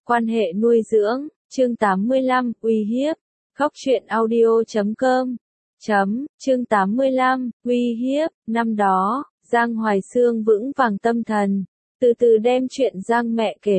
Quan hệ nuôi dưỡng, chương 85, uy hiếp. Khóc chuyện audio.com. Chương 85, uy hiếp. Năm đó, Giang Hoài Xương vững vàng tâm thần, từ từ đem chuyện Giang mẹ kể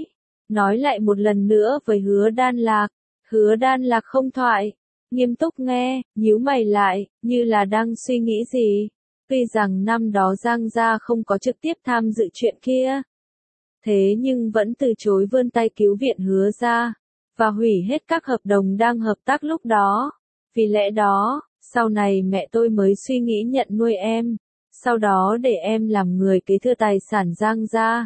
nói lại một lần nữa với Hứa Đan Lạc. Hứa Đan Lạc không thoại, nghiêm túc nghe, nhíu mày lại, như là đang suy nghĩ gì. Tuy rằng năm đó Giang gia không có trực tiếp tham dự chuyện kia, thế nhưng vẫn từ chối vươn tay cứu viện Hứa gia, và hủy hết các hợp đồng đang hợp tác lúc đó. Vì lẽ đó, sau này mẹ tôi mới suy nghĩ nhận nuôi em, sau đó để em làm người kế thừa tài sản Giang gia.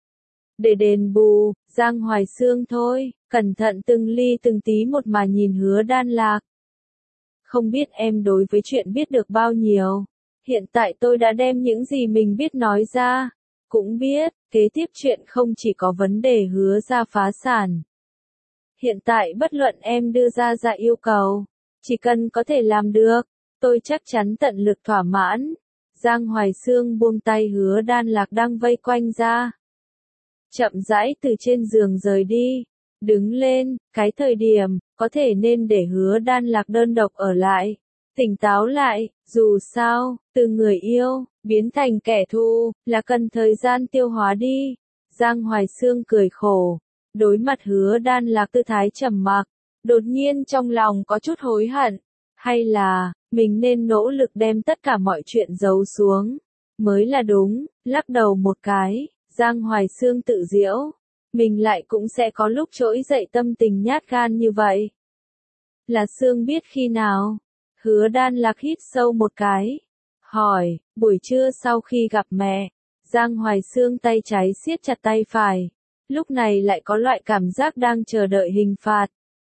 Để đền bù, Giang Hoài Xương thôi, cẩn thận từng ly từng tí một mà nhìn Hứa Đan Lạc. Không biết em đối với chuyện biết được bao nhiêu, hiện tại tôi đã đem những gì mình biết nói ra, cũng biết, kế tiếp chuyện không chỉ có vấn đề Hứa gia phá sản. Hiện tại bất luận em đưa ra yêu cầu, chỉ cần có thể làm được, tôi chắc chắn tận lực thỏa mãn. Giang Hoài Xương buông tay Hứa Đan Lạc đang vây quanh ra, chậm rãi từ trên giường rời đi, đứng lên, cái thời điểm, có thể nên để Hứa Đan Lạc đơn độc ở lại, tỉnh táo lại, dù sao, từ người yêu, biến thành kẻ thù, là cần thời gian tiêu hóa đi. Giang Hoài Xương cười khổ, đối mặt Hứa Đan Lạc tư thái trầm mặc, đột nhiên trong lòng có chút hối hận, hay là, mình nên nỗ lực đem tất cả mọi chuyện giấu xuống, mới là đúng. Lắc đầu một cái, Giang Hoài Xương tự giễu, mình lại cũng sẽ có lúc trỗi dậy tâm tình nhát gan như vậy. Là Xương biết khi nào? Hứa Đan Lạc hít sâu một cái, hỏi. Buổi trưa sau khi gặp mẹ, Giang Hoài Xương tay trái siết chặt tay phải, lúc này lại có loại cảm giác đang chờ đợi hình phạt.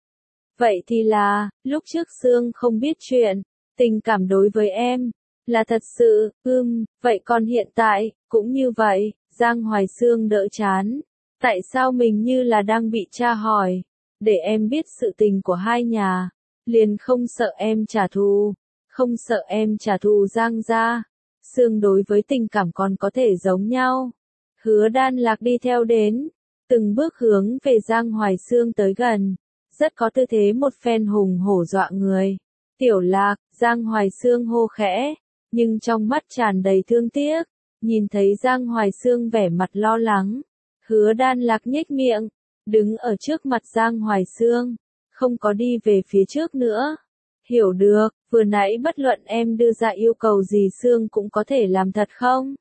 Vậy thì là, lúc trước Xương không biết chuyện, tình cảm đối với em, là thật sự, vậy còn hiện tại, cũng như vậy. Giang Hoài Xương đỡ chán, tại sao mình như là đang bị tra hỏi, để em biết sự tình của hai nhà, liền không sợ em trả thù, không sợ em trả thù Giang gia. Xương đối với tình cảm còn có thể giống nhau. Hứa Đan Lạc đi theo đến, từng bước hướng về Giang Hoài Xương tới gần, rất có tư thế một phen hùng hổ dọa người. Tiểu Lạc, Giang Hoài Xương hô khẽ, nhưng trong mắt tràn đầy thương tiếc. Nhìn thấy Giang Hoài Xương vẻ mặt lo lắng, Hứa Đan Lạc nhếch miệng, đứng ở trước mặt Giang Hoài Xương, không có đi về phía trước nữa. Hiểu được, vừa nãy bất luận em đưa ra yêu cầu gì Xương cũng có thể làm thật không?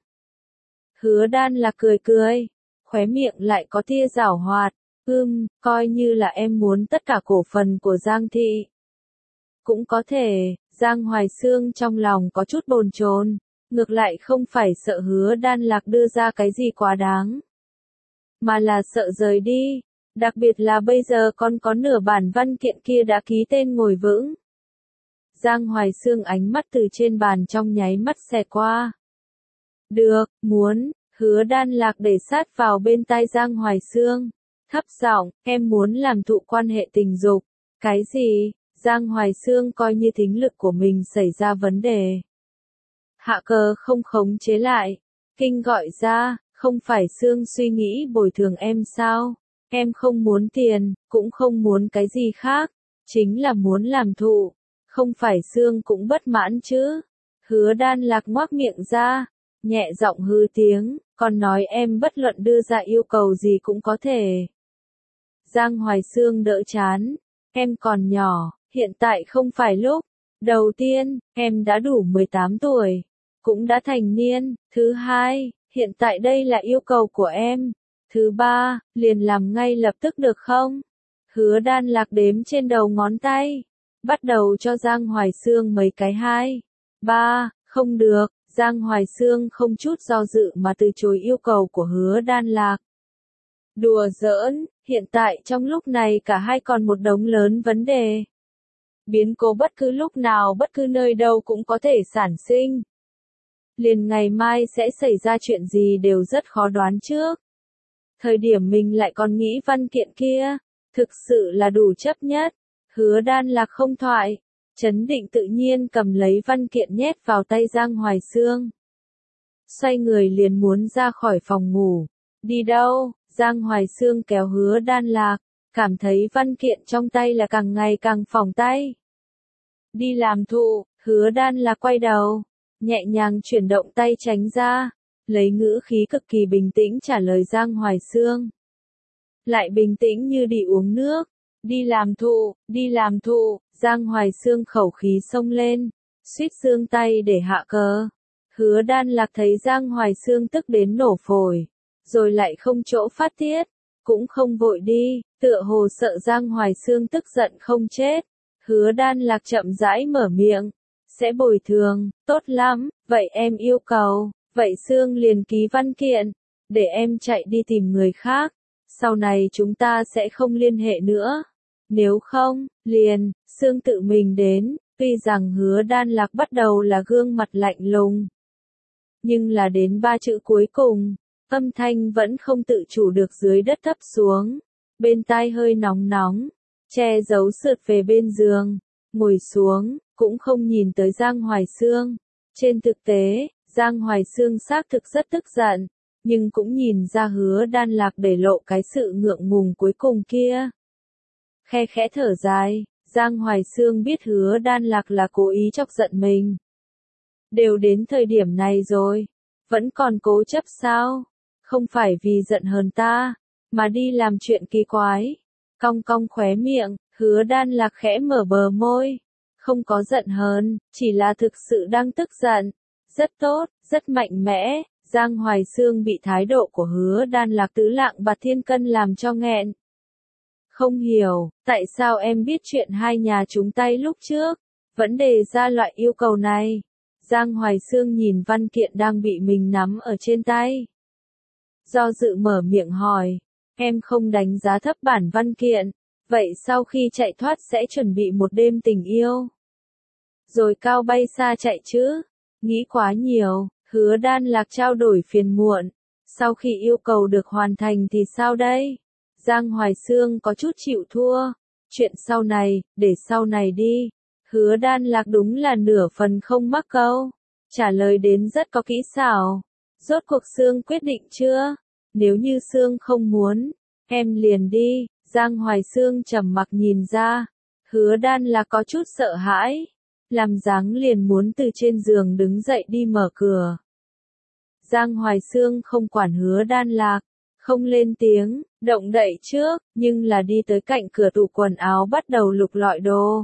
Hứa Đan Lạc cười, khóe miệng lại có tia giảo hoạt, coi như là em muốn tất cả cổ phần của Giang thị. Cũng có thể. Giang Hoài Xương trong lòng có chút bồn chồn, ngược lại không phải sợ Hứa Đan Lạc đưa ra cái gì quá đáng, mà là sợ rời đi, đặc biệt là bây giờ còn có nửa bản văn kiện kia đã ký tên ngồi vững. Giang Hoài Xương ánh mắt từ trên bàn trong nháy mắt xẹt qua. Được, muốn. Hứa Đan Lạc để sát vào bên tai Giang Hoài Xương, thấp giọng, em muốn làm thụ quan hệ tình dục. Cái gì? Giang Hoài Xương coi như thính lực của mình xảy ra vấn đề. Hạ cờ không khống chế lại, kinh gọi ra, không phải Xương suy nghĩ bồi thường em sao? Em không muốn tiền, cũng không muốn cái gì khác, chính là muốn làm thụ, không phải Xương cũng bất mãn chứ? Hứa Đan Lạc ngoác miệng ra, nhẹ giọng hư tiếng, còn nói em bất luận đưa ra yêu cầu gì cũng có thể. Giang Hoài Xương đỡ chán, em còn nhỏ, hiện tại không phải lúc. Đầu tiên, em đã đủ 18 tuổi, cũng đã thành niên. Thứ hai, hiện tại đây là yêu cầu của em. Thứ ba, liền làm ngay lập tức được không? Hứa Đan Lạc đếm trên đầu ngón tay, bắt đầu cho Giang Hoài Xương mấy cái 2, 3, không được. Giang Hoài Xương không chút do dự mà từ chối yêu cầu của Hứa Đan Lạc. Đùa giỡn, hiện tại trong lúc này cả hai còn một đống lớn vấn đề. Biến cố bất cứ lúc nào bất cứ nơi đâu cũng có thể sản sinh. Liền ngày mai sẽ xảy ra chuyện gì đều rất khó đoán trước. Thời điểm mình lại còn nghĩ văn kiện kia, thực sự là đủ chấp nhất. Hứa Đan Lạc không thoại, trấn định tự nhiên cầm lấy văn kiện nhét vào tay Giang Hoài Xương. Xoay người liền muốn ra khỏi phòng ngủ. Đi đâu? Giang Hoài Xương kéo Hứa Đan Lạc, cảm thấy văn kiện trong tay là càng ngày càng phỏng tay. Đi làm thụ, Hứa Đan Lạc quay đầu, nhẹ nhàng chuyển động tay tránh ra, lấy ngữ khí cực kỳ bình tĩnh trả lời Giang Hoài Xương. Lại bình tĩnh như đi uống nước. Đi làm thụ, Giang Hoài Xương khẩu khí xông lên, suýt giương tay để hạ cờ. Hứa Đan Lạc thấy Giang Hoài Xương tức đến nổ phổi, rồi lại không chỗ phát tiết, cũng không vội đi, tựa hồ sợ Giang Hoài Xương tức giận không chết. Hứa Đan Lạc chậm rãi mở miệng, sẽ bồi thường, tốt lắm, vậy em yêu cầu, vậy Xương liền ký văn kiện, để em chạy đi tìm người khác, sau này chúng ta sẽ không liên hệ nữa. Nếu không, liền, Xương tự mình đến, tuy rằng Hứa Đan Lạc bắt đầu là gương mặt lạnh lùng. Nhưng là đến 3 chữ cuối cùng, âm thanh vẫn không tự chủ được dưới đất thấp xuống, bên tai hơi nóng nóng, che giấu sượt về bên giường, ngồi xuống, cũng không nhìn tới Giang Hoài Xương. Trên thực tế, Giang Hoài Xương xác thực rất tức giận, nhưng cũng nhìn ra Hứa Đan Lạc để lộ cái sự ngượng ngùng cuối cùng kia. Khe khẽ thở dài, Giang Hoài Xương biết Hứa Đan Lạc là cố ý chọc giận mình. Đều đến thời điểm này rồi, vẫn còn cố chấp sao? Không phải vì giận hờn ta, mà đi làm chuyện kỳ quái. Cong cong khóe miệng, Hứa Đan Lạc khẽ mở bờ môi. Không có giận hờn, chỉ là thực sự đang tức giận. Rất tốt, rất mạnh mẽ. Giang Hoài Xương bị thái độ của Hứa Đan Lạc tứ lạng bạt thiên cân làm cho nghẹn. Không hiểu, tại sao em biết chuyện hai nhà chúng tay lúc trước, vẫn đề ra loại yêu cầu này. Giang Hoài Xương nhìn văn kiện đang bị mình nắm ở trên tay. Do dự mở miệng hỏi, em không đánh giá thấp bản văn kiện, vậy sau khi chạy thoát sẽ chuẩn bị một đêm tình yêu. Rồi cao bay xa chạy chứ, nghĩ quá nhiều. Hứa Đan Lạc trao đổi phiền muộn, sau khi yêu cầu được hoàn thành thì sao đây? Giang Hoài Xương có chút chịu thua, chuyện sau này, để sau này đi. Hứa Đan Lạc đúng là nửa phần không mắc câu, trả lời đến rất có kỹ xảo. Rốt cuộc Xương quyết định chưa? Nếu như Xương không muốn, em liền đi. Giang Hoài Xương trầm mặc nhìn ra, Hứa Đan Lạc có chút sợ hãi. Làm dáng liền muốn từ trên giường đứng dậy đi mở cửa. Giang Hoài Xương không quản Hứa Đan Lạc, không lên tiếng, động đậy trước, nhưng là đi tới cạnh cửa tủ quần áo bắt đầu lục lọi đồ.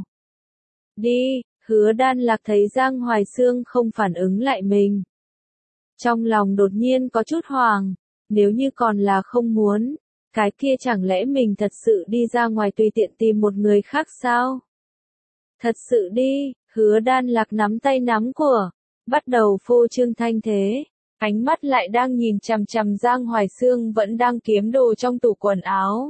Đi, Hứa Đan Lạc thấy Giang Hoài Xương không phản ứng lại mình. Trong lòng đột nhiên có chút hoảng, nếu như còn là không muốn, cái kia chẳng lẽ mình thật sự đi ra ngoài tùy tiện tìm một người khác sao? Thật sự đi. Hứa Đan Lạc nắm tay nắm của, bắt đầu phô trương thanh thế, ánh mắt lại đang nhìn chằm chằm Giang Hoài Xương vẫn đang kiếm đồ trong tủ quần áo.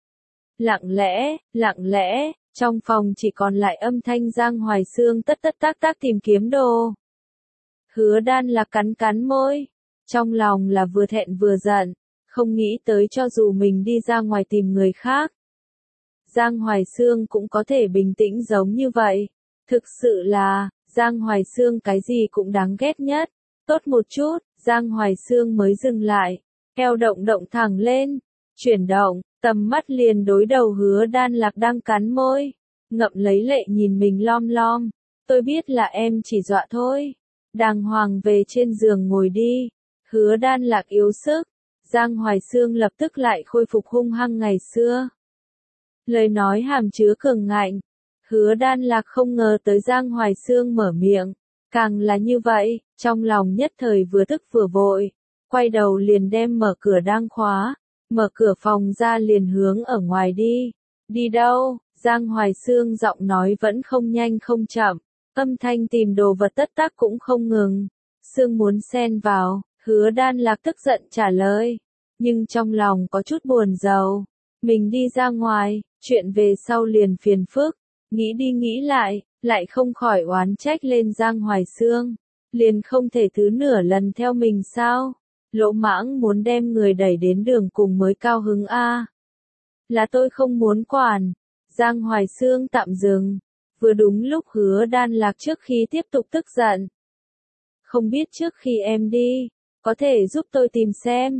Lặng lẽ, trong phòng chỉ còn lại âm thanh Giang Hoài Xương tất tất tác tác tìm kiếm đồ. Hứa Đan Lạc cắn cắn môi, trong lòng là vừa thẹn vừa giận, không nghĩ tới cho dù mình đi ra ngoài tìm người khác, Giang Hoài Xương cũng có thể bình tĩnh giống như vậy. Thực sự là, Giang Hoài Xương cái gì cũng đáng ghét nhất. Tốt một chút, Giang Hoài Xương mới dừng lại, eo động động thẳng lên, chuyển động, tầm mắt liền đối đầu Hứa Đan Lạc đang cắn môi, ngậm lấy lệ nhìn mình lom lom. Tôi biết là em chỉ dọa thôi. Đàng hoàng về trên giường ngồi đi. Hứa Đan Lạc yếu sức, Giang Hoài Xương lập tức lại khôi phục hung hăng ngày xưa. Lời nói hàm chứa cường ngạnh. Hứa Đan Lạc không ngờ tới Giang Hoài Xương mở miệng, càng là như vậy, trong lòng nhất thời vừa tức vừa vội, quay đầu liền đem mở cửa đang khóa, mở cửa phòng ra liền hướng ở ngoài đi. Đi đâu? Giang Hoài Xương giọng nói vẫn không nhanh không chậm, âm thanh tìm đồ vật tất tác cũng không ngừng. Xương muốn xen vào, Hứa Đan Lạc tức giận trả lời, nhưng trong lòng có chút buồn rầu. Mình đi ra ngoài, chuyện về sau liền phiền phức. Nghĩ đi nghĩ lại không khỏi oán trách lên Giang Hoài Xương. Liền không thể thứ nửa lần theo mình sao? Lỗ mãng muốn đem người đẩy đến đường cùng mới cao hứng a. Là tôi không muốn quản. Giang Hoài Xương tạm dừng. Vừa đúng lúc Hứa Đan Lạc trước khi tiếp tục tức giận. Không biết trước khi em đi, có thể giúp tôi tìm xem,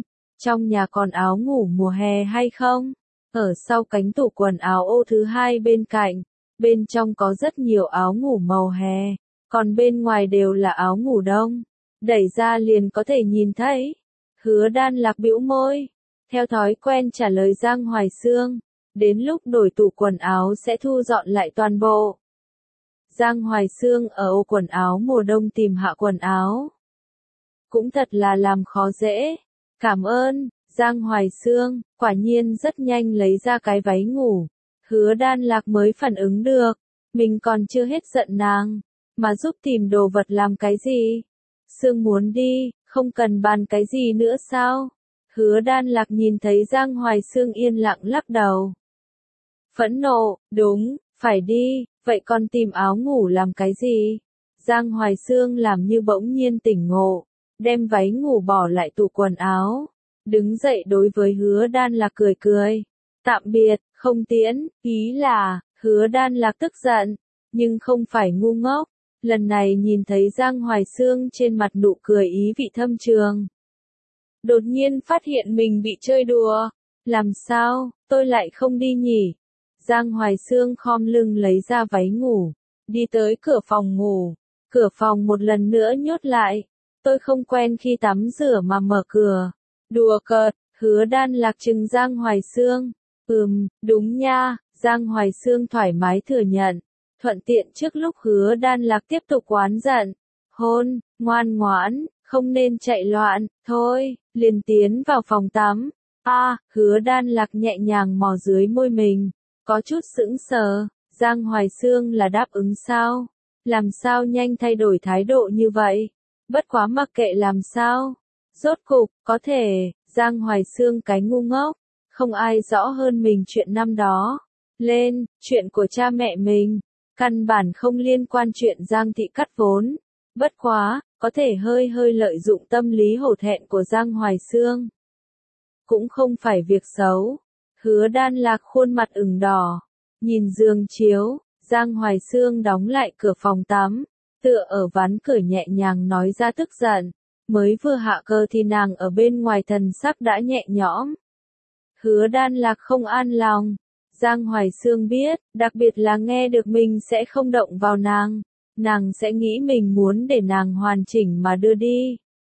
Trong nhà còn áo ngủ mùa hè hay không? Ở sau cánh tủ quần áo ô thứ hai bên cạnh, bên trong có rất nhiều áo ngủ màu hè, còn bên ngoài đều là áo ngủ đông. Đẩy ra liền có thể nhìn thấy. Hứa Đan Lạc bĩu môi, theo thói quen trả lời Giang Hoài Xương, đến lúc đổi tủ quần áo sẽ thu dọn lại toàn bộ. Giang Hoài Xương ở ô quần áo mùa đông tìm hạ quần áo. Cũng thật là làm khó dễ. Cảm ơn, Giang Hoài Xương, quả nhiên rất nhanh lấy ra cái váy ngủ. Hứa Đan Lạc mới phản ứng được, mình còn chưa hết giận nàng, mà giúp tìm đồ vật làm cái gì? Sương muốn đi, không cần bàn cái gì nữa sao? Hứa Đan Lạc nhìn thấy Giang Hoài Xương yên lặng lắc đầu. Phẫn nộ, đúng, phải đi, vậy còn tìm áo ngủ làm cái gì? Giang Hoài Xương làm như bỗng nhiên tỉnh ngộ, đem váy ngủ bỏ lại tủ quần áo. Đứng dậy đối với Hứa Đan Lạc cười cười. Tạm biệt, không tiễn, ý là, Hứa Đan Lạc tức giận, nhưng không phải ngu ngốc. Lần này nhìn thấy Giang Hoài Xương trên mặt nụ cười ý vị thâm trường. Đột nhiên phát hiện mình bị chơi đùa. Làm sao, tôi lại không đi nhỉ? Giang Hoài Xương khom lưng lấy ra váy ngủ, đi tới cửa phòng ngủ. Cửa phòng một lần nữa nhốt lại. Tôi không quen khi tắm rửa mà mở cửa. Đùa cợt, Hứa Đan Lạc trừng Giang Hoài Xương. Đúng nha, Giang Hoài Xương thoải mái thừa nhận. Thuận tiện trước lúc Hứa Đan Lạc tiếp tục oán giận. Hôn, ngoan ngoãn, không nên chạy loạn, thôi, liền tiến vào phòng tắm. Hứa Đan Lạc nhẹ nhàng mò dưới môi mình, có chút sững sờ. Giang Hoài Xương là đáp ứng sao? Làm sao nhanh thay đổi thái độ như vậy? Bất quá mặc kệ làm sao. Rốt cục, có thể, Giang Hoài Xương cái ngu ngốc, không ai rõ hơn mình chuyện năm đó. Lên, chuyện của cha mẹ mình, căn bản không liên quan chuyện Giang thị cắt vốn. Bất quá, có thể hơi hơi lợi dụng tâm lý hổ thẹn của Giang Hoài Xương. Cũng không phải việc xấu. Hứa Đan Lạc khuôn mặt ửng đỏ, nhìn giường chiếu, Giang Hoài Xương đóng lại cửa phòng tắm, tựa ở ván cửa nhẹ nhàng nói ra tức giận. Mới vừa hạ cơ thì nàng ở bên ngoài thần sắc đã nhẹ nhõm. Hứa Đan Lạc không an lòng. Giang Hoài Xương biết, đặc biệt là nghe được mình sẽ không động vào nàng sẽ nghĩ mình muốn để nàng hoàn chỉnh mà đưa đi.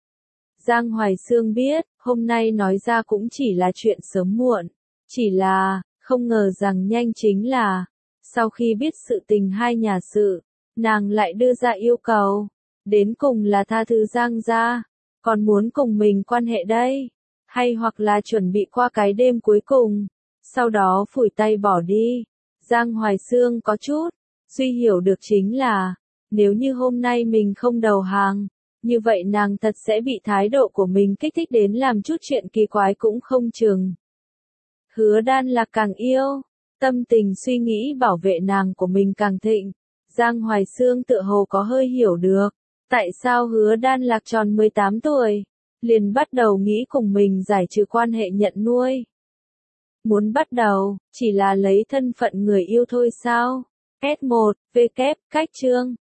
Giang Hoài Xương biết, hôm nay nói ra cũng chỉ là chuyện sớm muộn, chỉ là, không ngờ rằng nhanh chính là, sau khi biết sự tình hai nhà sự, nàng lại đưa ra yêu cầu, đến cùng là tha thứ Giang gia, còn muốn cùng mình quan hệ đây, hay hoặc là chuẩn bị qua cái đêm cuối cùng, sau đó phủi tay bỏ đi. Giang Hoài Xương có chút suy hiểu được chính là, nếu như hôm nay mình không đầu hàng, như vậy nàng thật sẽ bị thái độ của mình kích thích đến làm chút chuyện kỳ quái cũng không chừng. Hứa Đan Lạc càng yêu, tâm tình suy nghĩ bảo vệ nàng của mình càng thịnh. Giang Hoài Xương tựa hồ có hơi hiểu được, tại sao Hứa Đan Lạc tròn 18 tuổi, liền bắt đầu nghĩ cùng mình giải trừ quan hệ nhận nuôi. Muốn bắt đầu, chỉ là lấy thân phận người yêu thôi sao? S1, V kép, cách chương.